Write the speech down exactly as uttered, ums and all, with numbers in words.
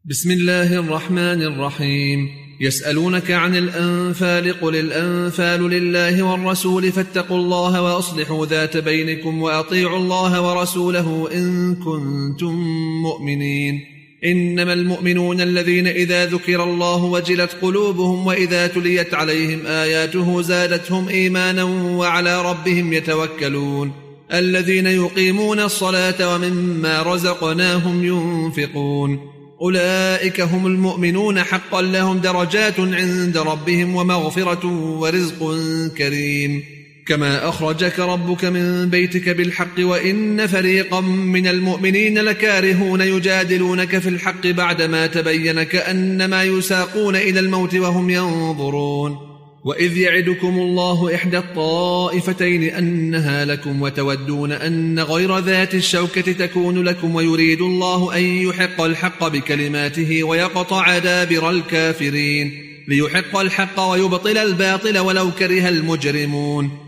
بسم الله الرحمن الرحيم. يسألونك عن الأنفال قل الأنفال لله والرسول فاتقوا الله وأصلحوا ذات بينكم وأطيعوا الله ورسوله إن كنتم مؤمنين. إنما المؤمنون الذين إذا ذكر الله وجلت قلوبهم وإذا تليت عليهم آياته زادتهم إيمانا وعلى ربهم يتوكلون الذين يقيمون الصلاة ومما رزقناهم ينفقون أولئك هم المؤمنون حقا لهم درجات عند ربهم ومغفرة ورزق كريم. كما أخرجك ربك من بيتك بالحق وإن فريقا من المؤمنين لكارهون يجادلونك في الحق بعدما تبين كأنما يساقون إلى الموت وهم ينظرون. وإذ يعدكم الله إحدى الطائفتين أنها لكم وتودون أن غير ذات الشوكة تكون لكم ويريد الله أن يحق الحق بكلماته ويقطع دابر الكافرين ليحق الحق ويبطل الباطل ولو كره المجرمون.